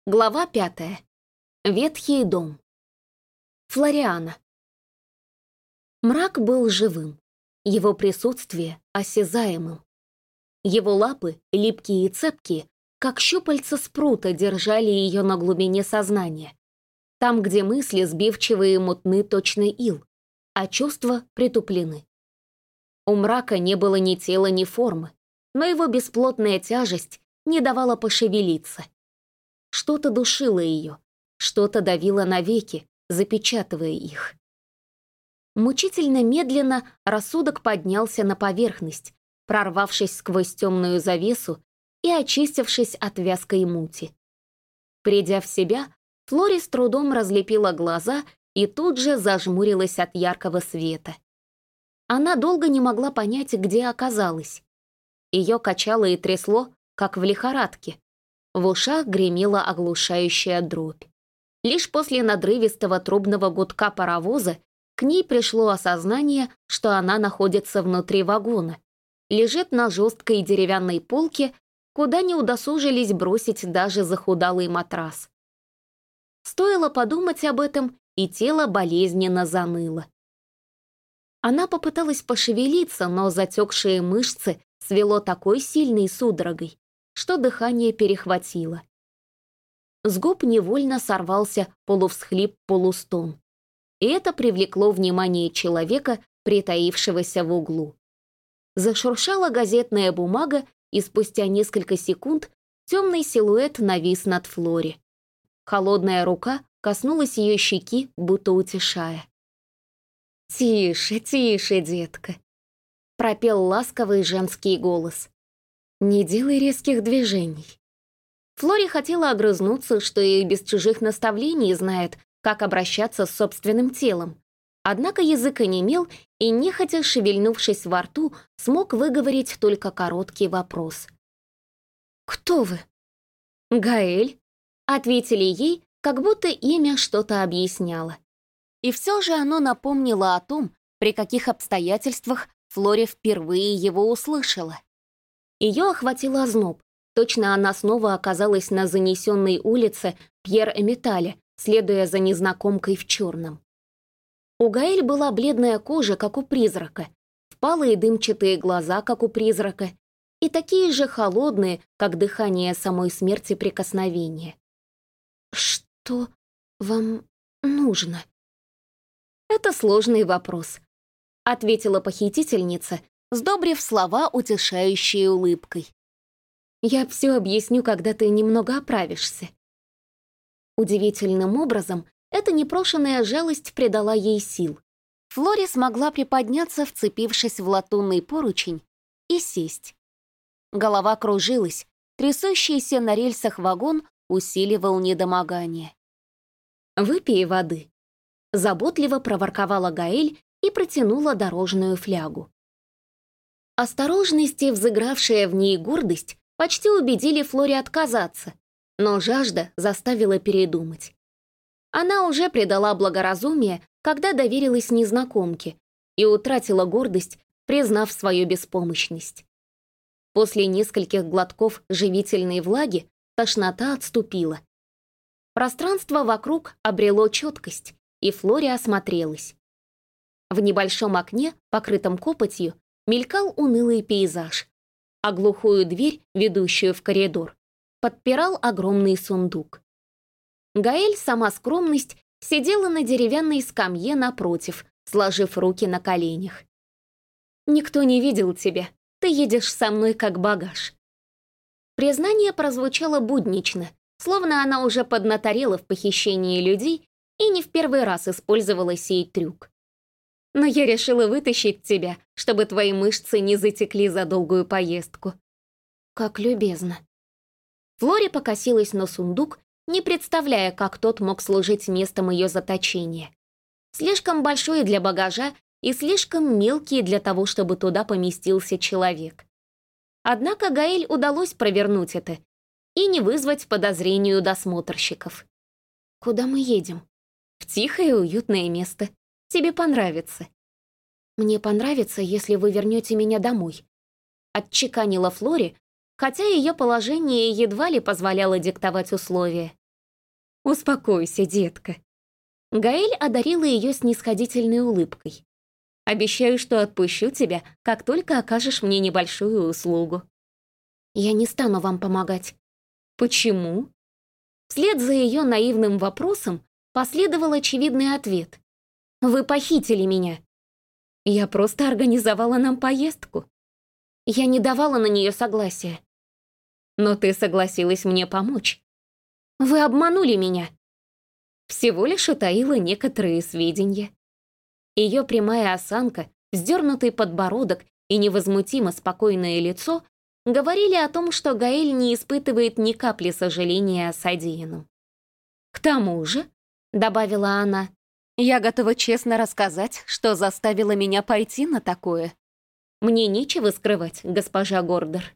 Глава 5. Ветхий дом. Флориана. Мрак был живым, его присутствие осязаемым. Его лапы, липкие и цепкие, как щупальца спрута, держали ее на глубине сознания, там, где мысли сбивчивые и мутны точно ил, а чувства притуплены. У мрака не было ни тела, ни формы, но его бесплотная тяжесть не давала пошевелиться. Что-то душило ее, что-то давило навеки, запечатывая их. Мучительно медленно рассудок поднялся на поверхность, прорвавшись сквозь темную завесу и очистившись от вязкой мути. Придя в себя, Флори с трудом разлепила глаза и тут же зажмурилась от яркого света. Она долго не могла понять, где оказалась. Ее качало и трясло, как в лихорадке. В ушах гремела оглушающая дробь. Лишь после надрывистого трубного гудка паровоза к ней пришло осознание, что она находится внутри вагона, лежит на жесткой деревянной полке, куда не удосужились бросить даже захудалый матрас. Стоило подумать об этом, и тело болезненно заныло. Она попыталась пошевелиться, но затекшие мышцы свело такой сильной судорогой, что дыхание перехватило. С губ невольно сорвался полувсхлип-полустон, и это привлекло внимание человека, притаившегося в углу. Зашуршала газетная бумага, и спустя несколько секунд темный силуэт навис над Флори. Холодная рука коснулась ее щеки, будто утешая. «Тише, тише, детка», — пропел ласковый женский голос. «Не делай резких движений». Флори хотела огрызнуться, что и без чужих наставлений знает, как обращаться с собственным телом. Однако язык онемел, и, нехотя шевельнувшись во рту, смог выговорить только короткий вопрос. «Кто вы?» «Гаэль», — ответили ей, как будто имя что-то объясняло. И все же оно напомнило о том, при каких обстоятельствах Флори впервые его услышала. Ее охватил озноб. Точно она снова оказалась на занесенной улице Пьер-Эмиталя, следуя за незнакомкой в черном. У Гаэль была бледная кожа, как у призрака, впалые дымчатые глаза, как у призрака, и такие же холодные, как дыхание самой смерти, прикосновения. «Что вам нужно?» «Это сложный вопрос», — ответила похитительница, сдобрив слова утешающей улыбкой. «Я все объясню, когда ты немного оправишься». Удивительным образом эта непрошенная жалость придала ей сил. Флори смогла приподняться, вцепившись в латунный поручень, и сесть. Голова кружилась, трясущийся на рельсах вагон усиливал недомогание. «Выпей воды», — заботливо проворковала Гаэль и протянула дорожную флягу. Осторожность и взыгравшая в ней гордость почти убедили Флори отказаться, но жажда заставила передумать. Она уже предала благоразумие, когда доверилась незнакомке, и утратила гордость, признав свою беспомощность. После нескольких глотков живительной влаги тошнота отступила. Пространство вокруг обрело четкость, и Флори осмотрелась. В небольшом окне, покрытом копотью, мелькал унылый пейзаж, а глухую дверь, ведущую в коридор, подпирал огромный сундук. Гаэль, сама скромность, сидела на деревянной скамье напротив, сложив руки на коленях. «Никто не видел тебя, ты едешь со мной как багаж». Признание прозвучало буднично, словно она уже поднаторела в похищении людей и не в первый раз использовала сей трюк. «Но я решила вытащить тебя, чтобы твои мышцы не затекли за долгую поездку». «Как любезно». Флори покосилась на сундук, не представляя, как тот мог служить местом ее заточения. Слишком большой для багажа и слишком мелкий для того, чтобы туда поместился человек. Однако Гаэль удалось провернуть это и не вызвать подозрений у досмотрщиков. «Куда мы едем?» «В тихое и уютное место. Тебе понравится». «Мне понравится, если вы вернете меня домой», — отчеканила Флори, хотя ее положение едва ли позволяло диктовать условия. «Успокойся, детка». Гаэль одарила ее снисходительной улыбкой. «Обещаю, что отпущу тебя, как только окажешь мне небольшую услугу». «Я не стану вам помогать». «Почему?» Вслед за ее наивным вопросом последовал очевидный ответ. «Вы похитили меня». «Я просто организовала нам поездку». «Я не давала на нее согласия». «Но ты согласилась мне помочь». «Вы обманули меня». Всего лишь утаила некоторые сведения. Ее прямая осанка, вздернутый подбородок и невозмутимо спокойное лицо говорили о том, что Гаэль не испытывает ни капли сожаления о содеянном. «К тому же», — добавила она, — «я готова честно рассказать, что заставило меня пойти на такое. Мне нечего скрывать, госпожа Гордер».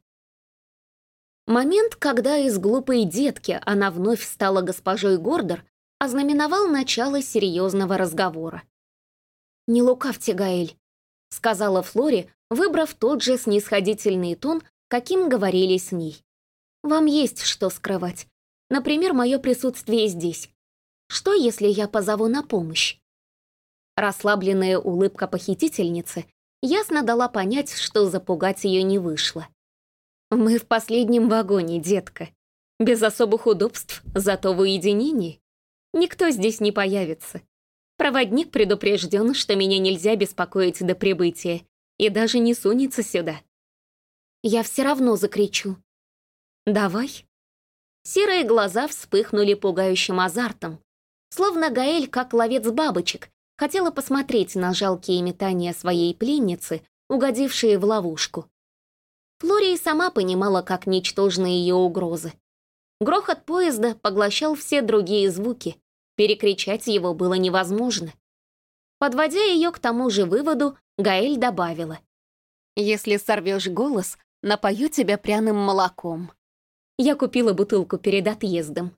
Момент, когда из глупой детки она вновь стала госпожой Гордер, ознаменовал начало серьезного разговора. «Не лукавьте, Гаэль», — сказала Флори, выбрав тот же снисходительный тон, каким говорили с ней. «Вам есть что скрывать. Например, мое присутствие здесь. Что, если я позову на помощь?» Расслабленная улыбка похитительницы ясно дала понять, что запугать ее не вышло. «Мы в последнем вагоне, детка. Без особых удобств, зато в уединении. Никто здесь не появится. Проводник предупрежден, что меня нельзя беспокоить до прибытия, и даже не сунется сюда. Я все равно закричу. Давай». Серые глаза вспыхнули пугающим азартом, словно Гаэль, как ловец бабочек, хотела посмотреть на жалкие метания своей пленницы, угодившие в ловушку. Флори сама понимала, как ничтожны ее угрозы. Грохот поезда поглощал все другие звуки, перекричать его было невозможно. Подводя ее к тому же выводу, Гаэль добавила: «Если сорвешь голос, напою тебя пряным молоком. Я купила бутылку перед отъездом».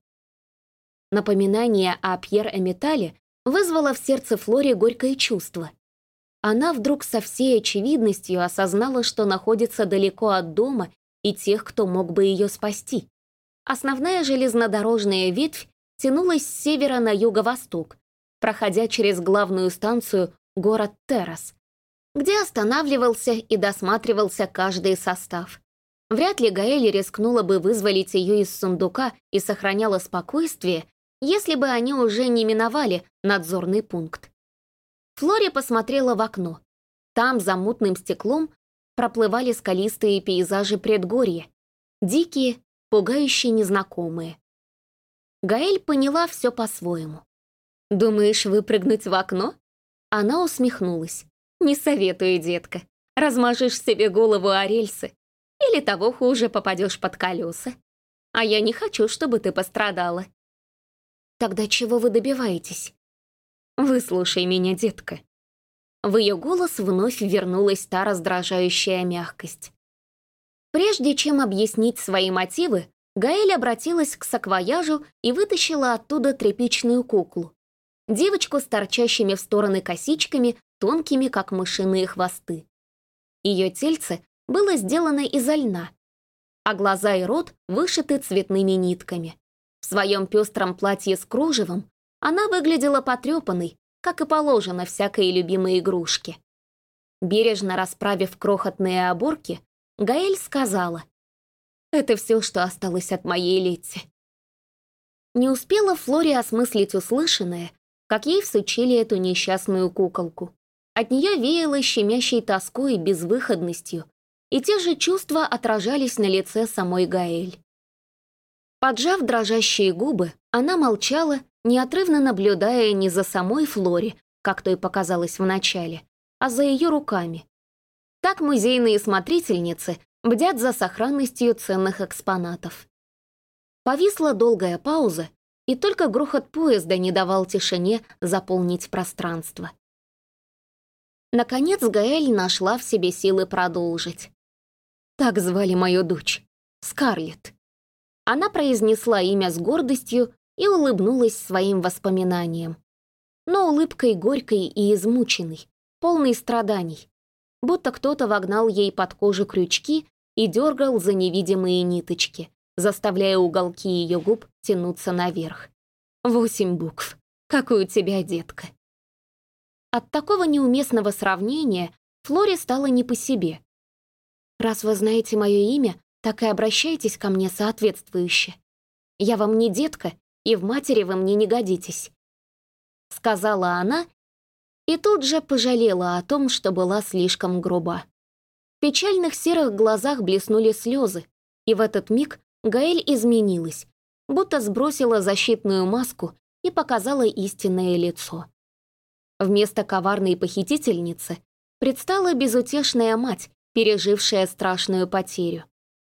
Напоминание о Пьер-Эмитале вызвало в сердце Флори горькое чувство. Она вдруг со всей очевидностью осознала, что находится далеко от дома и тех, кто мог бы ее спасти. Основная железнодорожная ветвь тянулась с севера на юго-восток, проходя через главную станцию город Террас, где останавливался и досматривался каждый состав. Вряд ли Гаэль рискнула бы вызволить ее из сундука и сохраняла спокойствие, если бы они уже не миновали надзорный пункт. Флори посмотрела в окно. Там, за мутным стеклом, проплывали скалистые пейзажи предгорья, дикие, пугающие незнакомые. Гаэль поняла все по-своему. «Думаешь, выпрыгнуть в окно?» Она усмехнулась. «Не советую, детка. Размажешь себе голову о рельсы. Или того хуже, попадешь под колеса. А я не хочу, чтобы ты пострадала». «Тогда чего вы добиваетесь?» «Выслушай меня, детка». В ее голос вновь вернулась та раздражающая мягкость. Прежде чем объяснить свои мотивы, Гаэль обратилась к саквояжу и вытащила оттуда тряпичную куклу. Девочку с торчащими в стороны косичками, тонкими, как мышиные хвосты. Ее тельце было сделано изо льна, а глаза и рот вышиты цветными нитками. В своем пестром платье с кружевом она выглядела потрепанной, как и положено всякой любимой игрушке. Бережно расправив крохотные оборки, Гаэль сказала: «Это все, что осталось от моей Летти». Не успела Флори осмыслить услышанное, как ей всучили эту несчастную куколку. От нее веяло щемящей тоской и безвыходностью, и те же чувства отражались на лице самой Гаэль. Поджав дрожащие губы, она молчала, неотрывно наблюдая не за самой Флори, как то и показалось вначале, а за ее руками. Так музейные смотрительницы бдят за сохранностью ценных экспонатов. Повисла долгая пауза, и только грохот поезда не давал тишине заполнить пространство. Наконец Гаэль нашла в себе силы продолжить. «Так звали мою дочь, Скарлетт». Она произнесла имя с гордостью и улыбнулась своим воспоминаниям. Но улыбкой горькой и измученной, полной страданий, будто кто-то вогнал ей под кожу крючки и дергал за невидимые ниточки, заставляя уголки ее губ тянуться наверх. 8 букв. Как у тебя, детка. От такого неуместного сравнения Флоре стало не по себе. Раз вы знаете мое имя, так и обращайтесь ко мне соответствующе. Я вам не детка, и в матери вы мне не годитесь. Сказала она и тут же пожалела о том, что была слишком груба. В печальных серых глазах блеснули слезы, и в этот миг Гаэль изменилась, будто сбросила защитную маску и показала истинное лицо. Вместо коварной похитительницы предстала безутешная мать, пережившая страшную потерю.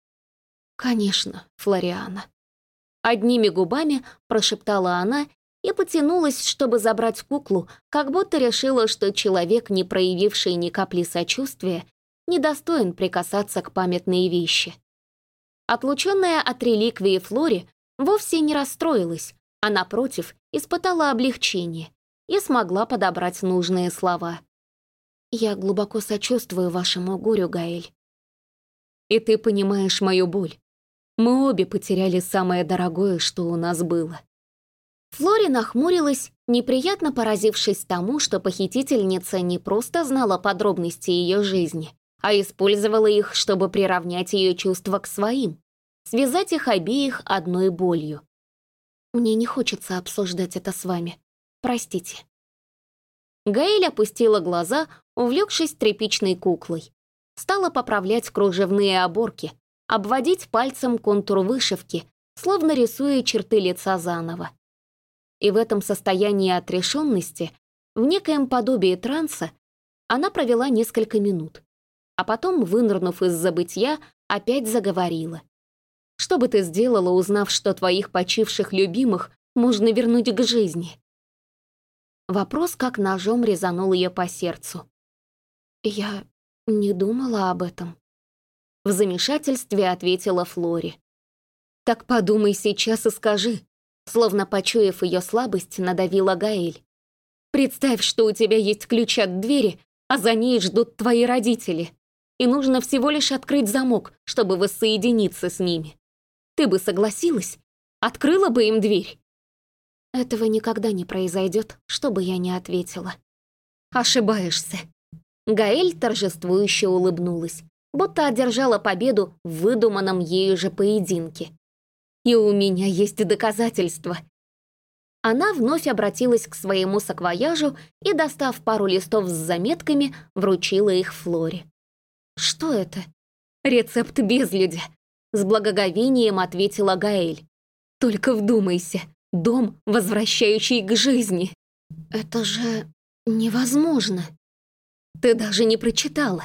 «Конечно, Флориана». Одними губами прошептала она и потянулась, чтобы забрать куклу, как будто решила, что человек, не проявивший ни капли сочувствия, недостоин прикасаться к памятной вещи. Отлученная от реликвии Флори вовсе не расстроилась, а, напротив, испытала облегчение и смогла подобрать нужные слова. «Я глубоко сочувствую вашему горю, Гаэль. И ты понимаешь мою боль. Мы обе потеряли самое дорогое, что у нас было». Флори нахмурилась, неприятно поразившись тому, что похитительница не просто знала подробности ее жизни, а использовала их, чтобы приравнять ее чувства к своим, связать их обеих одной болью. «Мне не хочется обсуждать это с вами. Простите». Гаэль опустила глаза, увлекшись тряпичной куклой. Стала поправлять кружевные оборки, обводить пальцем контур вышивки, словно рисуя черты лица заново. И в этом состоянии отрешенности, в некоем подобии транса, она провела несколько минут, а потом, вынырнув из забытья, опять заговорила. «Что бы ты сделала, узнав, что твоих почивших любимых можно вернуть к жизни?» Вопрос как ножом резанул ее по сердцу. «Я не думала об этом», — в замешательстве ответила Флори. «Так подумай сейчас и скажи», — словно почуяв ее слабость, надавила Гаэль. «Представь, что у тебя есть ключ от двери, а за ней ждут твои родители, и нужно всего лишь открыть замок, чтобы воссоединиться с ними. Ты бы согласилась? Открыла бы им дверь?» «Этого никогда не произойдет, что бы я ни ответила». «Ошибаешься». Гаэль торжествующе улыбнулась, будто одержала победу в выдуманном ею же поединке. «И у меня есть доказательства». Она вновь обратилась к своему саквояжу и, достав пару листов с заметками, вручила их Флоре. «Что это?» «Рецепт безлюдя», — с благоговением ответила Гаэль. «Только вдумайся, дом, возвращающий к жизни». «Это же невозможно». «Ты даже не прочитала».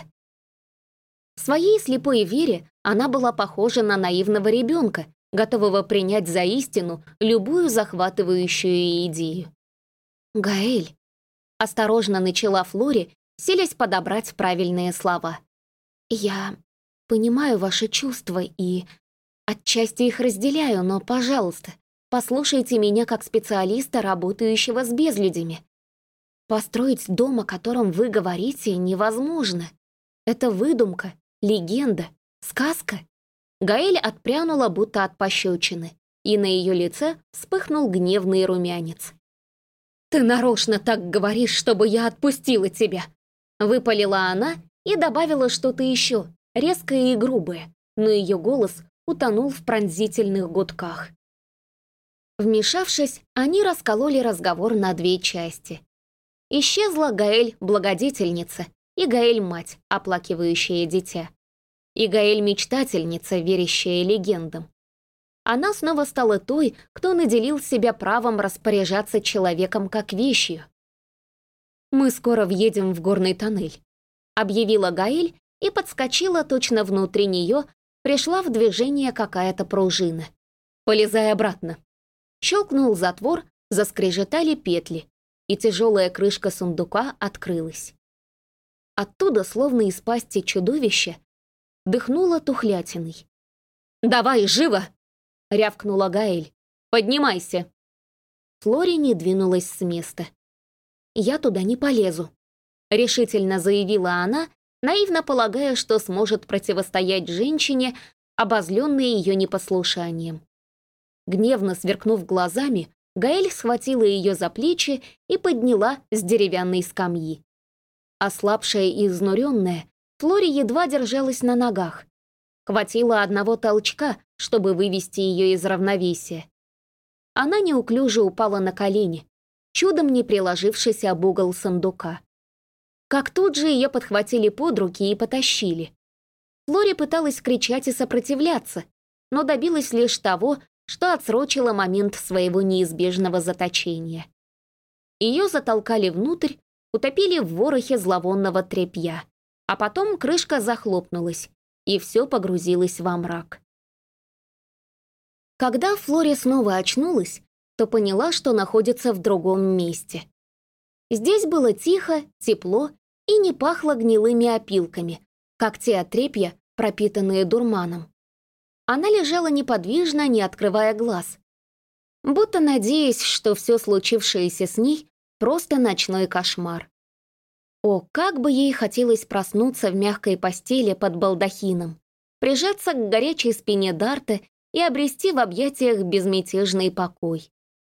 В своей слепой вере она была похожа на наивного ребенка, готового принять за истину любую захватывающую идею. «Гаэль», — осторожно начала Флори, силясь подобрать правильные слова. «Я понимаю ваши чувства и отчасти их разделяю, но, пожалуйста, послушайте меня как специалиста, работающего с безлюдями. Построить дом, о котором вы говорите, невозможно. Это выдумка, легенда, сказка». Гаэль отпрянула, будто от пощечины, и на ее лице вспыхнул гневный румянец. «Ты нарочно так говоришь, чтобы я отпустила тебя!» Выпалила она и добавила что-то еще, резкое и грубое, но ее голос утонул в пронзительных гудках. Вмешавшись, они раскололи разговор на две части. Исчезла Гаэль-благодетельница и Гаэль-мать, оплакивающая дитя. И Гаэль-мечтательница, верящая легендам. Она снова стала той, кто наделил себя правом распоряжаться человеком как вещью. «Мы скоро въедем в горный тоннель», — объявила Гаэль и подскочила точно внутри нее, пришла в движение какая-то пружина. «Полезай обратно». Щелкнул затвор, заскрежетали петли, и тяжелая крышка сундука открылась. Оттуда, словно из пасти чудовища, дыхнула тухлятиной. «Давай, живо!» — рявкнула Гаэль. «Поднимайся!» Флори не двинулась с места. «Я туда не полезу», — решительно заявила она, наивно полагая, что сможет противостоять женщине, обозленной ее непослушанием. Гневно сверкнув глазами, Гаэль схватила ее за плечи и подняла с деревянной скамьи. Ослабшая и изнуренная, Флори едва держалась на ногах. Хватило одного толчка, чтобы вывести ее из равновесия. Она неуклюже упала на колени, чудом не приложившись об угол сундука. Как тут же ее подхватили под руки и потащили. Флори пыталась кричать и сопротивляться, но добилась лишь того, что отсрочила момент своего неизбежного заточения. Ее затолкали внутрь, утопили в ворохе зловонного тряпья, а потом крышка захлопнулась, и все погрузилось во мрак. Когда Флори снова очнулась, то поняла, что находится в другом месте. Здесь было тихо, тепло и не пахло гнилыми опилками, как те отрепья, пропитанные дурманом. Она лежала неподвижно, не открывая глаз, будто надеясь, что все случившееся с ней — просто ночной кошмар. О, как бы ей хотелось проснуться в мягкой постели под балдахином, прижаться к горячей спине Дарта и обрести в объятиях безмятежный покой.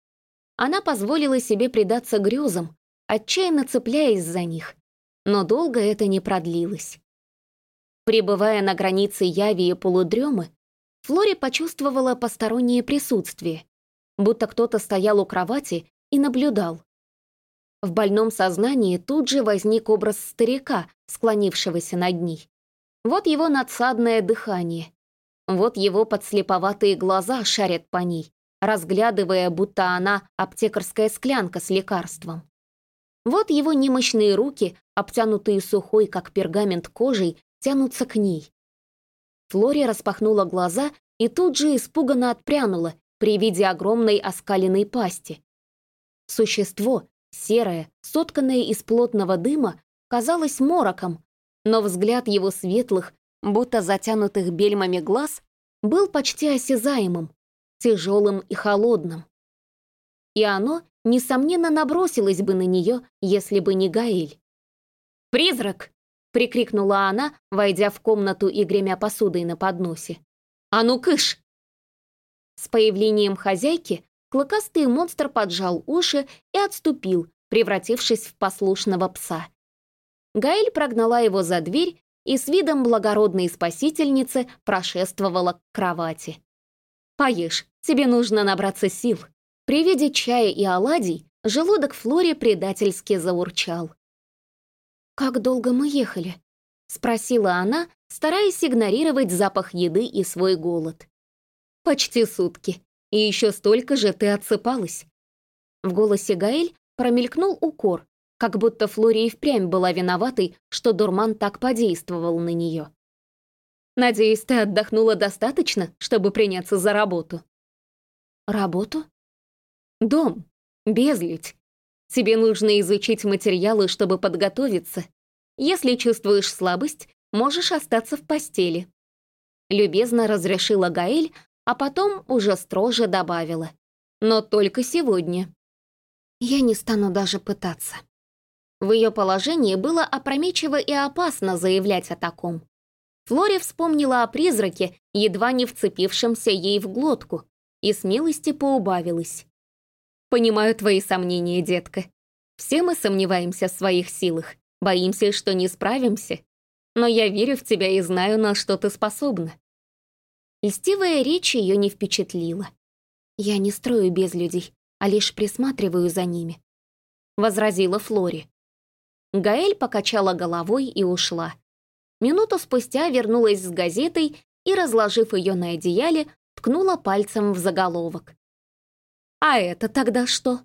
Она позволила себе предаться грезам, отчаянно цепляясь за них, но долго это не продлилось. Пребывая на границе яви и полудремы, Флори почувствовала постороннее присутствие, будто кто-то стоял у кровати и наблюдал. В больном сознании тут же возник образ старика, склонившегося над ней. Вот его надсадное дыхание, вот его подслеповатые глаза шарят по ней, разглядывая, будто она аптекарская склянка с лекарством. Вот его немощные руки, обтянутые сухой, как пергамент кожей, тянутся к ней. Флори распахнула глаза и тут же испуганно отпрянула при виде огромной оскаленной пасти. Существо, серое, сотканное из плотного дыма, казалось мороком, но взгляд его светлых, будто затянутых бельмами глаз, был почти осязаемым, тяжелым и холодным. И оно, несомненно, набросилось бы на нее, если бы не Гаэль. «Призрак!» — прикрикнула она, войдя в комнату и гремя посудой на подносе. «А ну, кыш!» С появлением хозяйки клыкастый монстр поджал уши и отступил, превратившись в послушного пса. Гаэль прогнала его за дверь и с видом благородной спасительницы прошествовала к кровати. «Поешь, тебе нужно набраться сил». При виде чая и оладий желудок Флори предательски заурчал. «Как долго мы ехали?» — спросила она, стараясь игнорировать запах еды и свой голод. «Почти сутки, и еще столько же ты отсыпалась». В голосе Гаэль промелькнул укор, как будто Флори и впрямь была виноватой, что дурман так подействовал на нее. «Надеюсь, ты отдохнула достаточно, чтобы приняться за работу?» «Работу?» «Дом. Безлюдь. Тебе нужно изучить материалы, чтобы подготовиться. Если чувствуешь слабость, можешь остаться в постели». Любезно разрешила Гаэль, а потом уже строже добавила. «Но только сегодня». «Я не стану даже пытаться». В ее положении было опрометчиво и опасно заявлять о таком. Флори вспомнила о призраке, едва не вцепившемся ей в глотку, и смелости поубавилась. «Понимаю твои сомнения, детка. Все мы сомневаемся в своих силах, боимся, что не справимся. Но я верю в тебя и знаю, на что ты способна». Льстивая речь ее не впечатлила. «Я не строю безлюдей, а лишь присматриваю за ними», — возразила Флори. Гаэль покачала головой и ушла. Минуту спустя вернулась с газетой и, разложив ее на одеяле, ткнула пальцем в заголовок. «А это тогда что?»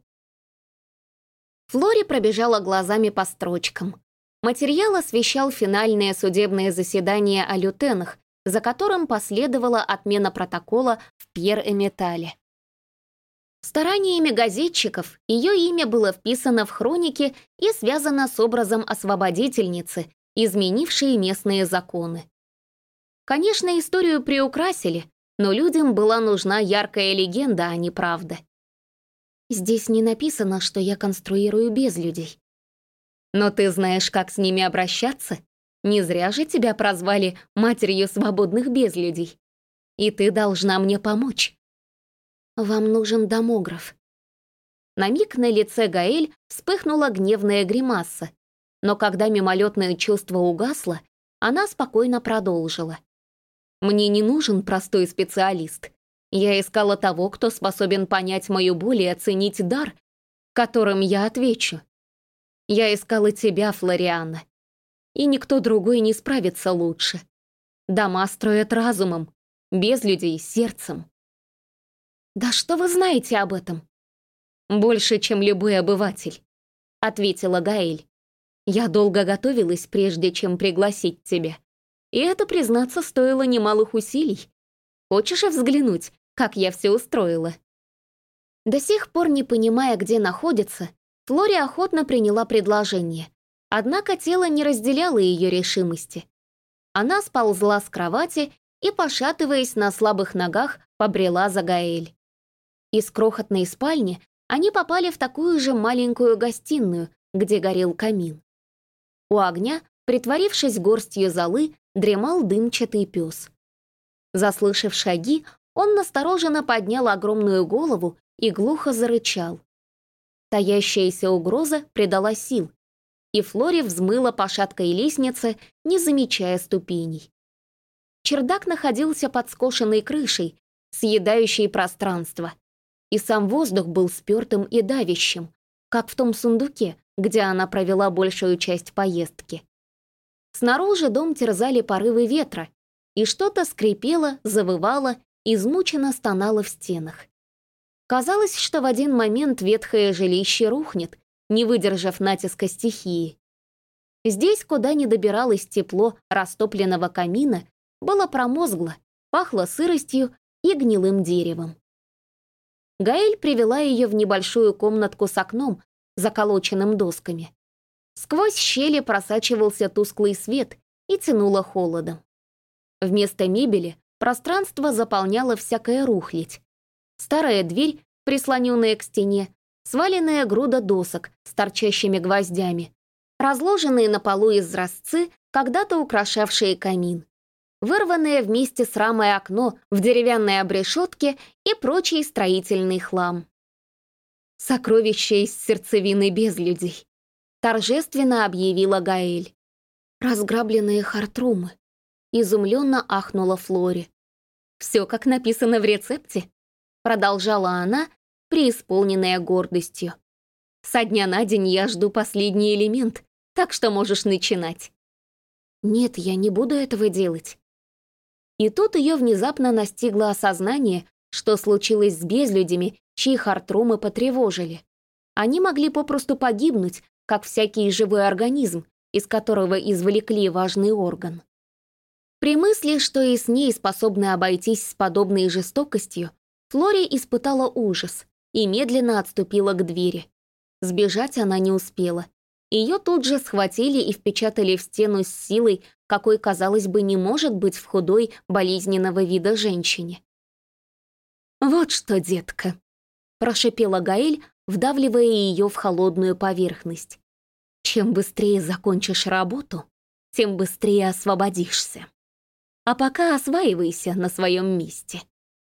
Флори пробежала глазами по строчкам. Материал освещал финальное судебное заседание о лютенах, за которым последовала отмена протокола в Пьер-Эмитале. Стараниями газетчиков ее имя было вписано в хроники и связано с образом освободительницы, изменившей местные законы. Конечно, историю приукрасили, но людям была нужна яркая легенда, а не правда. Здесь не написано, что я конструирую безлюдей. Но ты знаешь, как с ними обращаться? Не зря же тебя прозвали матерью свободных безлюдей. И ты должна мне помочь. Вам нужен домограф. На миг на лице Гаэль вспыхнула гневная гримаса, но когда мимолетное чувство угасло, она спокойно продолжила. «Мне не нужен простой специалист. Я искала того, кто способен понять мою боль и оценить дар, которым я отвечу. Я искала тебя, Флориана, и никто другой не справится лучше. Дома строят разумом, без людей — сердцем». «Да что вы знаете об этом?» «Больше, чем любой обыватель», — ответила Гаэль. «Я долго готовилась, прежде чем пригласить тебя. И это, признаться, стоило немалых усилий. Хочешь взглянуть, как я все устроила?» До сих пор не понимая, где находится, Флори охотно приняла предложение. Однако тело не разделяло ее решимости. Она сползла с кровати и, пошатываясь на слабых ногах, побрела за Гаэль. Из крохотной спальни они попали в такую же маленькую гостиную, где горел камин. У огня, притворившись горстью золы, дремал дымчатый пес. Заслышав шаги, он настороженно поднял огромную голову и глухо зарычал. Таящаяся угроза придала сил, и Флори взмыла по шаткой лестнице, не замечая ступеней. Чердак находился под скошенной крышей, съедающей пространство, и сам воздух был спёртым и давящим, как в том сундуке, где она провела большую часть поездки. Снаружи дом терзали порывы ветра, и что-то скрипело, завывало, измученно стонало в стенах. Казалось, что в один момент ветхое жилище рухнет, не выдержав натиска стихии. Здесь, куда не добиралось тепло растопленного камина, было промозгло, пахло сыростью и гнилым деревом. Гаэль привела ее в небольшую комнатку с окном, заколоченным досками. Сквозь щели просачивался тусклый свет и тянуло холодом. Вместо мебели пространство заполняло всякая рухлядь. Старая дверь, прислоненная к стене, сваленная груда досок с торчащими гвоздями, разложенные на полу изразцы, когда-то украшавшие камин, вырванное вместе с рамой окно в деревянной обрешетке и прочий строительный хлам. «Сокровища из сердцевины безлюдей», — торжественно объявила Гаэль. «Разграбленные Хартрумы», — изумленно ахнула Флори. «Все, как написано в рецепте», — продолжала она, преисполненная гордостью. «Со дня на день я жду последний элемент, так что можешь начинать». «Нет, я не буду этого делать». И тут ее внезапно настигло осознание, что случилось с безлюдями, чьи хартрумы потревожили. Они могли попросту погибнуть, как всякий живой организм, из которого извлекли важный орган. При мысли, что и с ней способны обойтись с подобной жестокостью, Флори испытала ужас и медленно отступила к двери. Сбежать она не успела. Ее тут же схватили и впечатали в стену с силой, какой, казалось бы, не может быть в худой, болезненного вида женщине. «Вот что, детка», — прошипела Гаэль, вдавливая ее в холодную поверхность. «Чем быстрее закончишь работу, тем быстрее освободишься. А пока осваивайся на своем месте».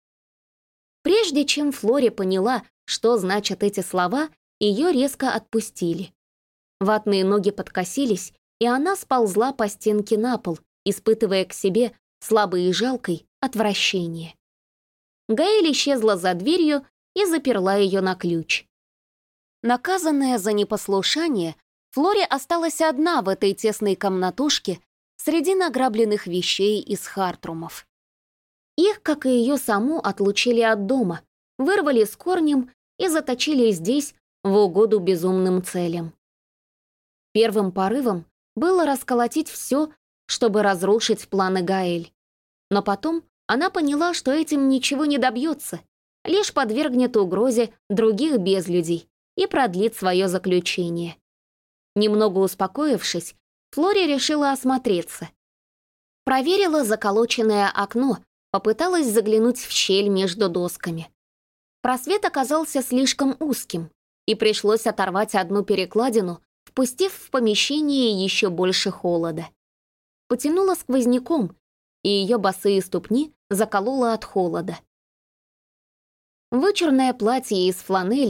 Прежде чем Флори поняла, что значат эти слова, ее резко отпустили. Ватные ноги подкосились, и она сползла по стенке на пол, испытывая к себе слабое и жалкое отвращение. Гаэль исчезла за дверью и заперла ее на ключ. Наказанная за непослушание, Флори осталась одна в этой тесной комнатушке среди награбленных вещей из Хартрумов. Их, как и ее саму, отлучили от дома, вырвали с корнем и заточили здесь в угоду безумным целям. Первым порывом было расколотить все, чтобы разрушить планы Гаэль. Но потом она поняла, что этим ничего не добьется, лишь подвергнет угрозе других безлюдей и продлит свое заключение. Немного успокоившись, Флори решила осмотреться. Проверила заколоченное окно, попыталась заглянуть в щель между досками. Просвет оказался слишком узким, и пришлось оторвать одну перекладину, впустив в помещение еще больше холода. Потянула сквозняком, и ее босые ступни заколола от холода. Вычурное платье из фланели,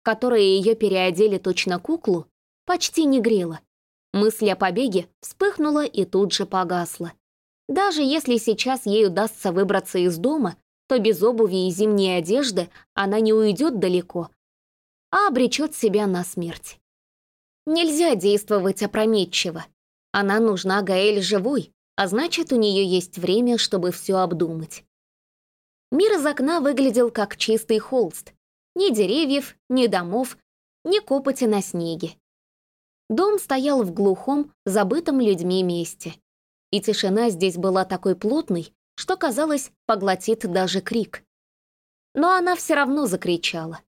которое ее переодели точно куклу, почти не грело. Мысль о побеге вспыхнула и тут же погасла. Даже если сейчас ей удастся выбраться из дома, то без обуви и зимней одежды она не уйдет далеко, а обречет себя на смерть. Нельзя действовать опрометчиво. Она нужна Гаэль живой, а значит, у нее есть время, чтобы все обдумать. Мир из окна выглядел как чистый холст. Ни деревьев, ни домов, ни копоти на снеге. Дом стоял в глухом, забытом людьми месте. И тишина здесь была такой плотной, что, казалось, поглотит даже крик. Но она все равно закричала.